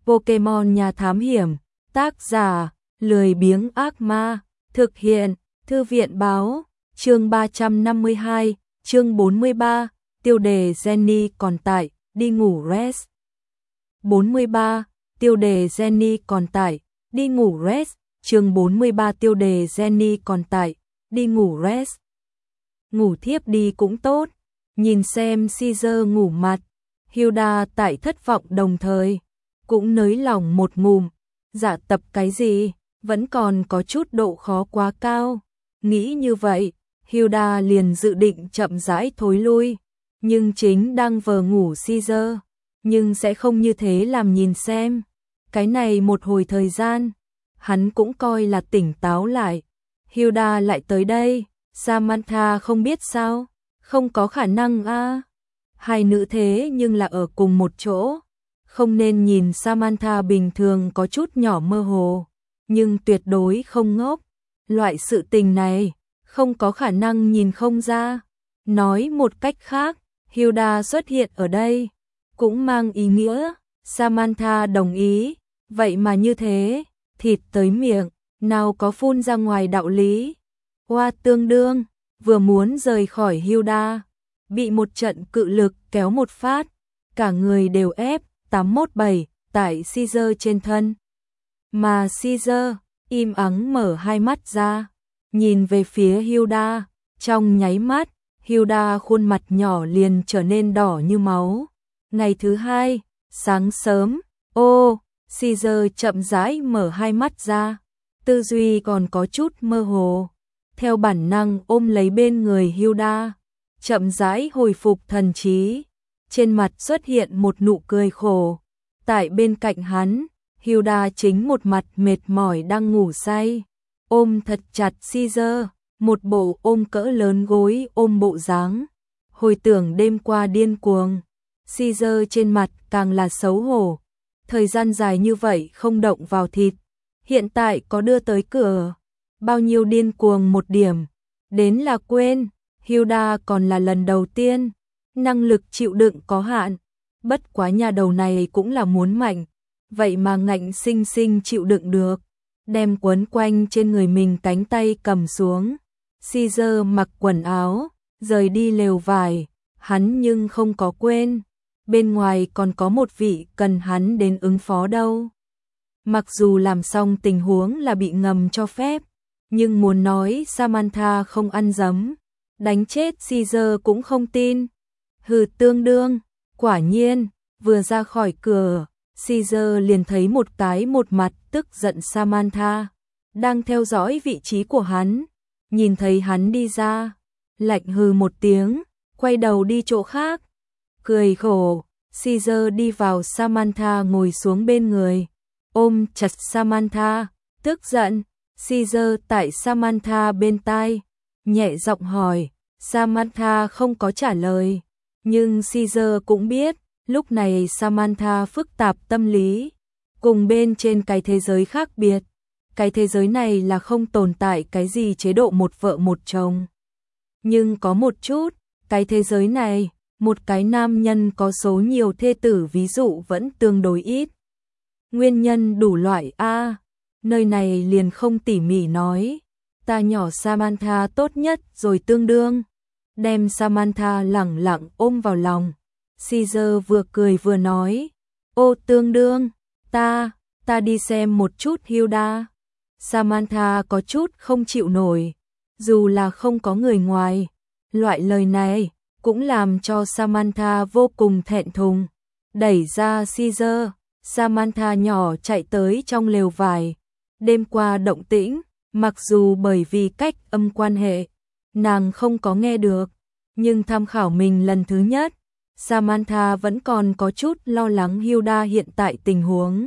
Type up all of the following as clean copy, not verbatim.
Pokemon Nhà Thám Hiểm, tác giả, lười biếng ác ma, thực hiện, Thư viện báo, chương 352, chương 43, tiêu đề Jenny còn tại, đi ngủ rest. 43, tiêu đề Jenny còn tại, đi ngủ rest, chương 43 tiêu đề Jenny còn tại, đi ngủ rest. Ngủ thiếp đi cũng tốt, nhìn xem Caesar ngủ mặt, Hilda tại thất vọng đồng thời, cũng nới lỏng một ngụm, dạ tập cái gì, vẫn còn có chút độ khó quá cao. Nghĩ như vậy, Hilda liền dự định chậm rãi thối lui, nhưng chính đang vờ ngủ Caesar, nhưng sẽ không như thế làm nhìn xem. Cái này một hồi thời gian, hắn cũng coi là tỉnh táo lại. Hilda lại tới đây, Samantha không biết sao, không có khả năng a. Hai nữ thế nhưng là ở cùng một chỗ, không nên nhìn Samantha bình thường có chút nhỏ mơ hồ, nhưng tuyệt đối không ngốc. Loại sự tình này, không có khả năng nhìn không ra. Nói một cách khác, Hilda xuất hiện ở đây, cũng mang ý nghĩa, Samantha đồng ý, vậy mà như thế, thịt tới miệng, nào có phun ra ngoài đạo lý. Hoa tương đương, vừa muốn rời khỏi Hilda, bị một trận cự lực kéo một phát, cả người đều ép 817 tại Caesar trên thân. Mà Caesar im ắng mở hai mắt ra, nhìn về phía Hilda, trong nháy mắt, Hilda khuôn mặt nhỏ liền trở nên đỏ như máu. Ngày thứ hai, sáng sớm, Caesar chậm rãi mở hai mắt ra, tư duy còn có chút mơ hồ, theo bản năng ôm lấy bên người Hilda, chậm rãi hồi phục thần trí, trên mặt xuất hiện một nụ cười khổ. Tại bên cạnh hắn, Hilda chính một mặt mệt mỏi đang ngủ say, ôm thật chặt Caesar, một bộ ôm cỡ lớn gối ôm bộ dáng. Hồi tưởng đêm qua điên cuồng, Caesar trên mặt càng là xấu hổ, thời gian dài như vậy không động vào thịt, hiện tại có đưa tới cửa, bao nhiêu điên cuồng một điểm, đến là quên, Hilda còn là lần đầu tiên, năng lực chịu đựng có hạn, bất quá nhà đầu này cũng là muốn mạnh, vậy mà ngạnh sinh sinh chịu đựng được, đem quấn quanh trên người mình cánh tay cầm xuống. Caesar mặc quần áo, rời đi lều vải, hắn nhưng không có quên, bên ngoài còn có một vị cần hắn đến ứng phó đâu. Mặc dù làm xong tình huống là bị ngầm cho phép, nhưng muốn nói Samantha không ăn dấm, đánh chết Caesar cũng không tin. Hừ tương đương, quả nhiên, vừa ra khỏi cửa, Caesar liền thấy một mặt tức giận Samantha, đang theo dõi vị trí của hắn, nhìn thấy hắn đi ra, lạnh hừ một tiếng, quay đầu đi chỗ khác, cười khổ, Caesar đi vào Samantha ngồi xuống bên người, ôm chặt Samantha, tức giận, Caesar tại Samantha bên tai, nhẹ giọng hỏi, Samantha không có trả lời, nhưng Caesar cũng biết, lúc này Samantha phức tạp tâm lý, cùng bên trên cái thế giới khác biệt, cái thế giới này là không tồn tại cái gì chế độ một vợ một chồng. Nhưng có một chút, cái thế giới này, một cái nam nhân có số nhiều thê tử ví dụ vẫn tương đối ít. Nguyên nhân đủ loại a, nơi này liền không tỉ mỉ nói, ta nhỏ Samantha tốt nhất rồi tương đương, đem Samantha lẳng lặng ôm vào lòng. Caesar vừa cười vừa nói, ô tương đương, ta đi xem một chút Hilda. Samantha có chút không chịu nổi, dù là không có người ngoài, loại lời này cũng làm cho Samantha vô cùng thẹn thùng. Đẩy ra Caesar, Samantha nhỏ chạy tới trong lều vải. Đêm qua động tĩnh, mặc dù bởi vì cách âm quan hệ, nàng không có nghe được, nhưng tham khảo mình lần thứ nhất, Samantha vẫn còn có chút lo lắng Hilda hiện tại tình huống.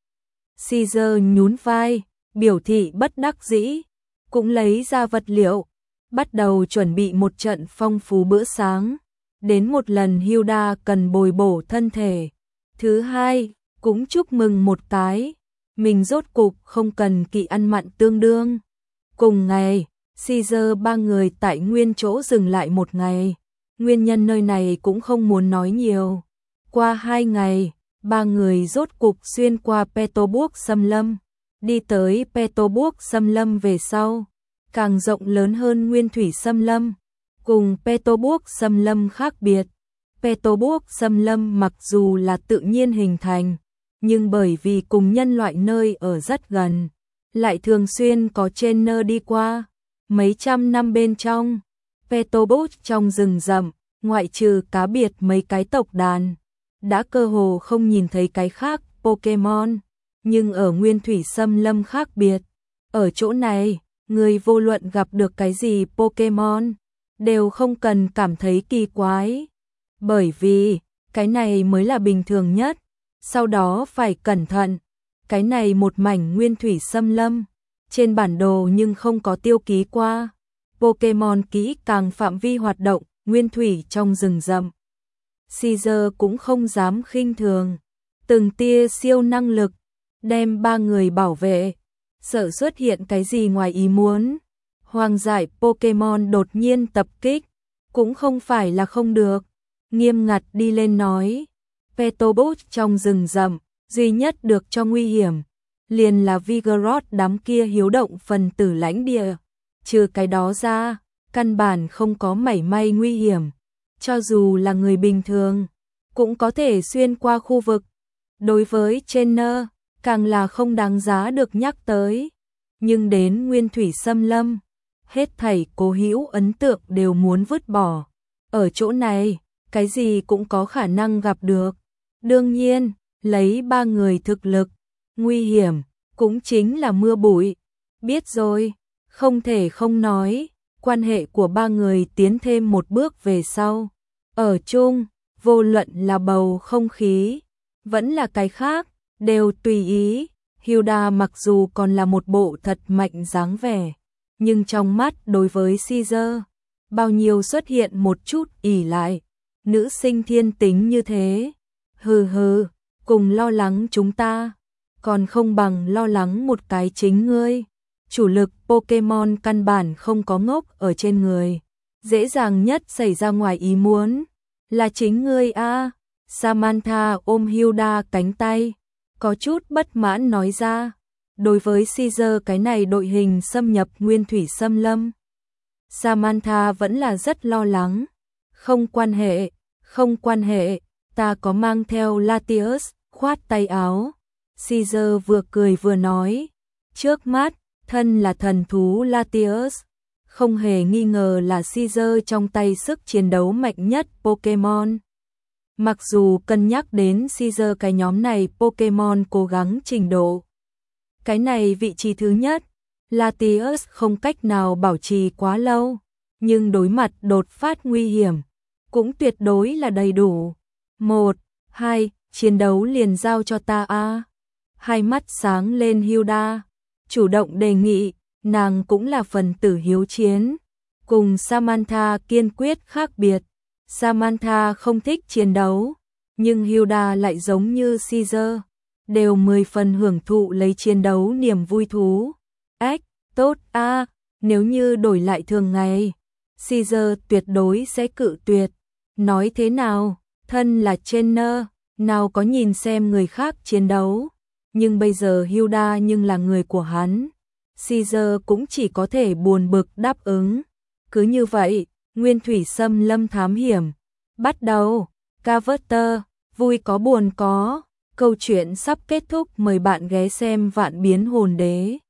Caesar nhún vai, biểu thị bất đắc dĩ, cũng lấy ra vật liệu, bắt đầu chuẩn bị một trận phong phú bữa sáng. Đến một lần Hilda cần bồi bổ thân thể. Thứ hai, cũng chúc mừng một cái, mình rốt cục không cần kỵ ăn mặn tương đương. Cùng ngày, Caesar ba người tại nguyên chỗ dừng lại một ngày. Nguyên nhân nơi này cũng không muốn nói nhiều. Qua 2 ngày, ba người rốt cục xuyên qua Petorburg xâm lâm, đi tới Petorburg xâm lâm về sau, càng rộng lớn hơn Nguyên thủy xâm lâm. Cùng Petorburg xâm lâm khác biệt, Petorburg xâm lâm mặc dù là tự nhiên hình thành, nhưng bởi vì cùng nhân loại nơi ở rất gần, lại thường xuyên có trainer đi qua. Mấy trăm năm bên trong, Petorburg trong rừng rậm, ngoại trừ cá biệt mấy cái tộc đàn, đã cơ hồ không nhìn thấy cái khác Pokemon, nhưng ở Nguyên thủy xâm lâm khác biệt. Ở chỗ này, người vô luận gặp được cái gì Pokemon, đều không cần cảm thấy kỳ quái, bởi vì cái này mới là bình thường nhất. Sau đó phải cẩn thận, cái này một mảnh nguyên thủy xâm lâm, trên bản đồ nhưng không có tiêu ký qua. Pokemon kỹ càng phạm vi hoạt động, nguyên thủy trong rừng rậm. Caesar cũng không dám khinh thường, từng tia siêu năng lực, đem ba người bảo vệ, sợ xuất hiện cái gì ngoài ý muốn. Hoang dại Pokemon đột nhiên tập kích, cũng không phải là không được, nghiêm ngặt đi lên nói. Petorburg trong rừng rậm, duy nhất được cho nguy hiểm, liền là Vigoroth đám kia hiếu động phần tử lãnh địa. Trừ cái đó ra, căn bản không có mảy may nguy hiểm. Cho dù là người bình thường, cũng có thể xuyên qua khu vực. Đối với trainer, càng là không đáng giá được nhắc tới. Nhưng đến nguyên thủy xâm lâm, hết thảy cố hữu ấn tượng đều muốn vứt bỏ. Ở chỗ này, cái gì cũng có khả năng gặp được. Đương nhiên, lấy ba người thực lực, nguy hiểm, cũng chính là mưa bụi. Biết rồi, không thể không nói, quan hệ của ba người tiến thêm một bước về sau. Ở chung, vô luận là bầu không khí, vẫn là cái khác, đều tùy ý. Hilda mặc dù còn là một bộ thật mạnh dáng vẻ, nhưng trong mắt đối với Caesar, bao nhiêu xuất hiện một chút ỷ lại. Nữ sinh thiên tính như thế, hừ hừ, cùng lo lắng chúng ta, còn không bằng lo lắng một cái chính ngươi. Chủ lực Pokemon căn bản không có ngốc ở trên người, dễ dàng nhất xảy ra ngoài ý muốn là chính ngươi a. Samantha ôm Hilda cánh tay, có chút bất mãn nói ra. Đối với Caesar cái này đội hình xâm nhập nguyên thủy xâm lâm, Samantha vẫn là rất lo lắng. Không quan hệ, ta có mang theo Latios, khoát tay áo. Caesar vừa cười vừa nói, trước mắt, thân là thần thú Latios, không hề nghi ngờ là Caesar trong tay sức chiến đấu mạnh nhất Pokemon. Mặc dù cân nhắc đến Caesar cái nhóm này Pokemon cố gắng trình độ, cái này vị trí thứ nhất, Latios không cách nào bảo trì quá lâu, nhưng đối mặt đột phát nguy hiểm, cũng tuyệt đối là đầy đủ. 1, 2, chiến đấu liền giao cho ta a. Hai mắt sáng lên Hilda, chủ động đề nghị, nàng cũng là phần tử hiếu chiến. Cùng Samantha kiên quyết khác biệt, Samantha không thích chiến đấu, nhưng Hilda lại giống như Caesar, đều 10 phần hưởng thụ lấy chiến đấu niềm vui thú. Ách, tốt a, nếu như đổi lại thường ngày, Caesar tuyệt đối sẽ cự tuyệt. Nói thế nào, thân là trainer, nào có nhìn xem người khác chiến đấu, nhưng bây giờ Hilda nhưng là người của hắn. Caesar cũng chỉ có thể buồn bực đáp ứng. Cứ như vậy, nguyên thủy xâm lâm thám hiểm bắt đầu. Carver, vui có buồn có. Câu chuyện sắp kết thúc, mời bạn ghé xem Vạn Biến Hồn Đế.